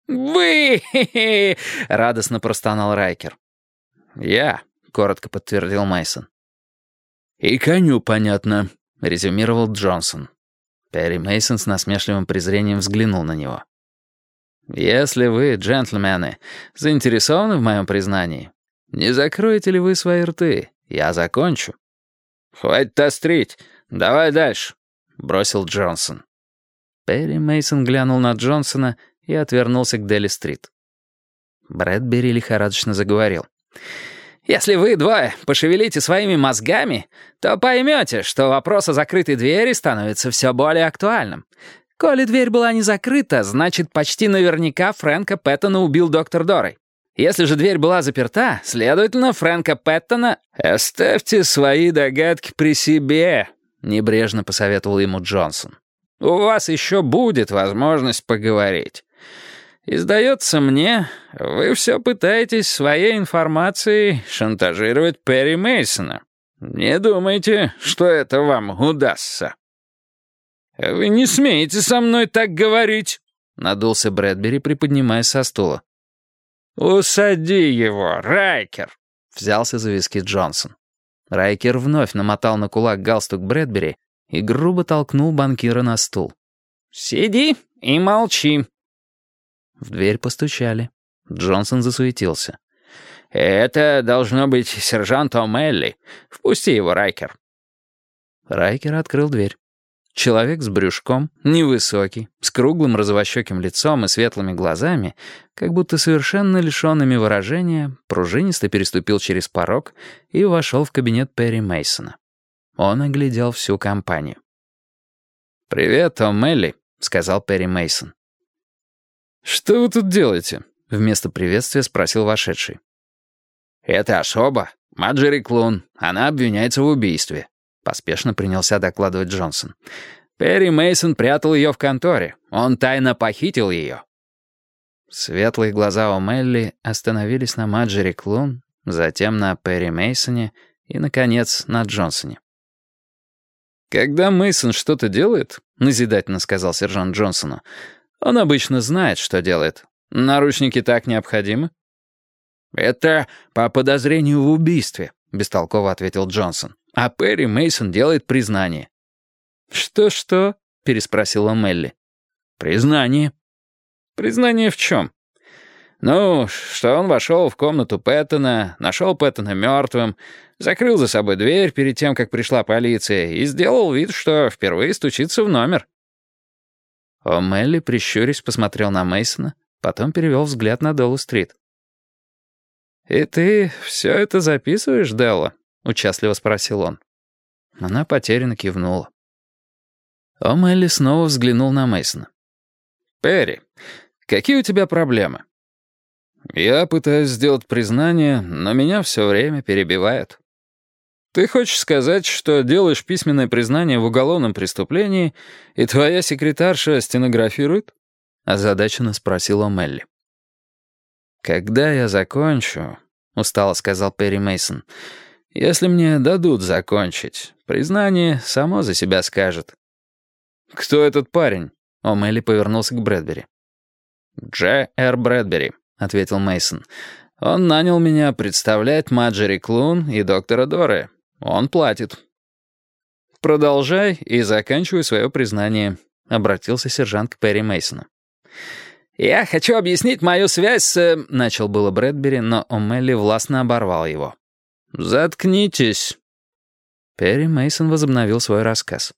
«Вы!» — радостно простонал Райкер. «Я», — коротко подтвердил Мейсон. «И коню понятно», — резюмировал Джонсон. Перри Мейсон с насмешливым презрением взглянул на него. «Если вы, джентльмены, заинтересованы в моем признании, не закроете ли вы свои рты? Я закончу». «Хватит острить. Давай дальше», — бросил Джонсон. Перри Мейсон глянул на Джонсона и отвернулся к Дели-стрит. Брэдбери лихорадочно заговорил. «Если вы двое пошевелите своими мозгами, то поймете, что вопрос о закрытой двери становится все более актуальным. Коли дверь была не закрыта, значит, почти наверняка Фрэнка Пэттона убил доктор Дорой. Если же дверь была заперта, следовательно, Фрэнка Пэттона... «Оставьте свои догадки при себе», — небрежно посоветовал ему Джонсон. «У вас еще будет возможность поговорить. И, сдается мне, вы все пытаетесь своей информацией шантажировать Перри Мейсона. Не думайте, что это вам удастся». «Вы не смеете со мной так говорить», — надулся Брэдбери, приподнимаясь со стула. «Усади его, Райкер», — взялся за виски Джонсон. Райкер вновь намотал на кулак галстук Брэдбери и грубо толкнул банкира на стул. «Сиди и молчи». В дверь постучали. Джонсон засуетился. «Это должно быть сержант О'Мелли. Впусти его, Райкер». Райкер открыл дверь. Человек с брюшком, невысокий, с круглым розовощеким лицом и светлыми глазами, как будто совершенно лишенными выражения, пружинисто переступил через порог и вошел в кабинет Перри Мейсона. Он оглядел всю компанию. «Привет, О'Мелли», — сказал Перри Мейсон. «Что вы тут делаете?» — вместо приветствия спросил вошедший. «Это особа, Маджери Клун. Она обвиняется в убийстве», — поспешно принялся докладывать Джонсон. «Перри Мейсон прятал ее в конторе. Он тайно похитил ее». Светлые глаза О'Мелли остановились на Маджери Клун, затем на Перри Мейсоне и, наконец, на Джонсоне. «Когда Мейсон что-то делает, — назидательно сказал сержант Джонсону, — он обычно знает, что делает. Наручники так необходимы?» «Это по подозрению в убийстве», — бестолково ответил Джонсон. «А Перри Мейсон делает признание». «Что-что?» — переспросила Мелли. «Признание». «Признание в чем?» «Ну, что он вошел в комнату Пэттона, нашел Пэттона мертвым, закрыл за собой дверь перед тем, как пришла полиция, и сделал вид, что впервые стучится в номер». О'Мелли, прищурясь, посмотрел на Мейсона, потом перевел взгляд на Деллу-стрит. «И ты все это записываешь, Делла?» — участливо спросил он. Она потерянно кивнула. О'Мелли снова взглянул на Мейсона. «Перри, какие у тебя проблемы?» «Я пытаюсь сделать признание, но меня все время перебивают». «Ты хочешь сказать, что делаешь письменное признание в уголовном преступлении, и твоя секретарша стенографирует?» — озадаченно спросил О'Мелли. «Когда я закончу», — устало сказал Перри Мейсон, — «если мне дадут закончить, признание само за себя скажет». «Кто этот парень?» — О'Мелли повернулся к Брэдбери. «Дж.Р. Брэдбери», — ответил Мейсон. «Он нанял меня представлять Маджери Клун и доктора Доры. Он платит». «Продолжай и заканчивай свое признание», — обратился сержант к Перри Мейсону. «Я хочу объяснить мою связь с...» — начал было Брэдбери, но О'Мелли властно оборвал его. «Заткнитесь». Перри Мейсон возобновил свой рассказ.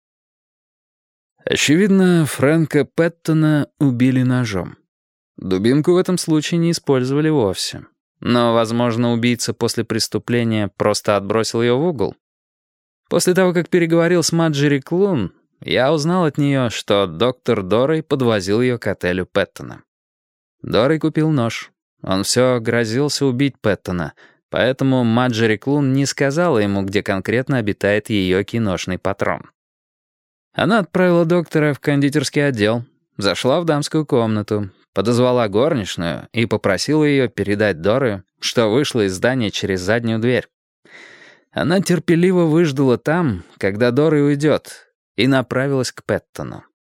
Очевидно, Фрэнка Пэттона убили ножом. Дубинку в этом случае не использовали вовсе. Но, возможно, убийца после преступления просто отбросил ее в угол. После того, как переговорил с Маджери Клун, я узнал от нее, что доктор Дорой подвозил ее к отелю Пэттона. Дорой купил нож. Он все грозился убить Пэттона, поэтому Маджери Клун не сказала ему, где конкретно обитает ее киношный патрон. Она отправила доктора в кондитерский отдел, зашла в дамскую комнату, подозвала горничную и попросила ее передать Доры, что вышла из здания через заднюю дверь. Она терпеливо выждала там, когда Дора уйдет, и направилась к Пэттону.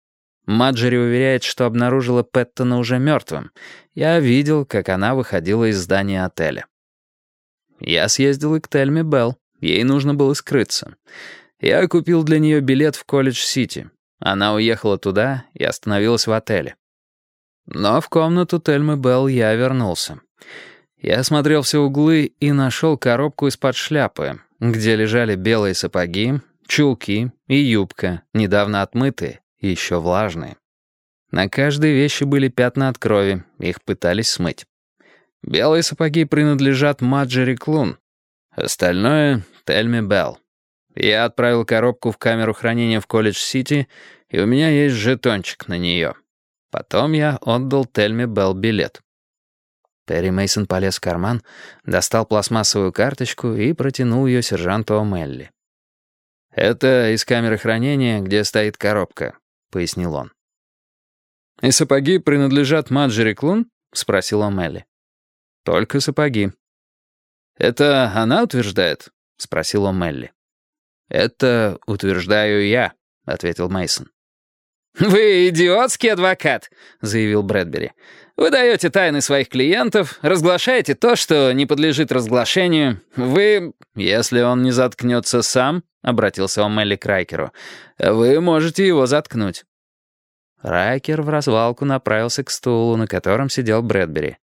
Маджери уверяет, что обнаружила Пэттона уже мертвым. Я видел, как она выходила из здания отеля. Я съездил и к Тельме Белл. Ей нужно было скрыться. Я купил для нее билет в Колледж-Сити. Она уехала туда и остановилась в отеле. Но в комнату Тельмы Белл я вернулся. Я осмотрел все углы и нашел коробку из-под шляпы, где лежали белые сапоги, чулки и юбка, недавно отмытые и еще влажные. На каждой вещи были пятна от крови, их пытались смыть. Белые сапоги принадлежат Маджери Клун, остальное — Тельме Белл. Я отправил коробку в камеру хранения в Колледж-Сити, и у меня есть жетончик на нее. Потом я отдал Тельме Белл билет. Перри Мейсон полез в карман, достал пластмассовую карточку и протянул ее сержанту О'Мелли. «Это из камеры хранения, где стоит коробка», — пояснил он. «И сапоги принадлежат Маджери Клун?» — спросил О'Мелли. «Только сапоги». «Это она утверждает?» — спросил О'Мелли. «Это утверждаю я», — ответил Мейсон. «Вы идиотский адвокат», — заявил Брэдбери. «Вы даете тайны своих клиентов, разглашаете то, что не подлежит разглашению. Вы...» «Если он не заткнется сам», — обратился О'Мелли к Райкеру, «вы можете его заткнуть». Райкер в развалку направился к стулу, на котором сидел Брэдбери.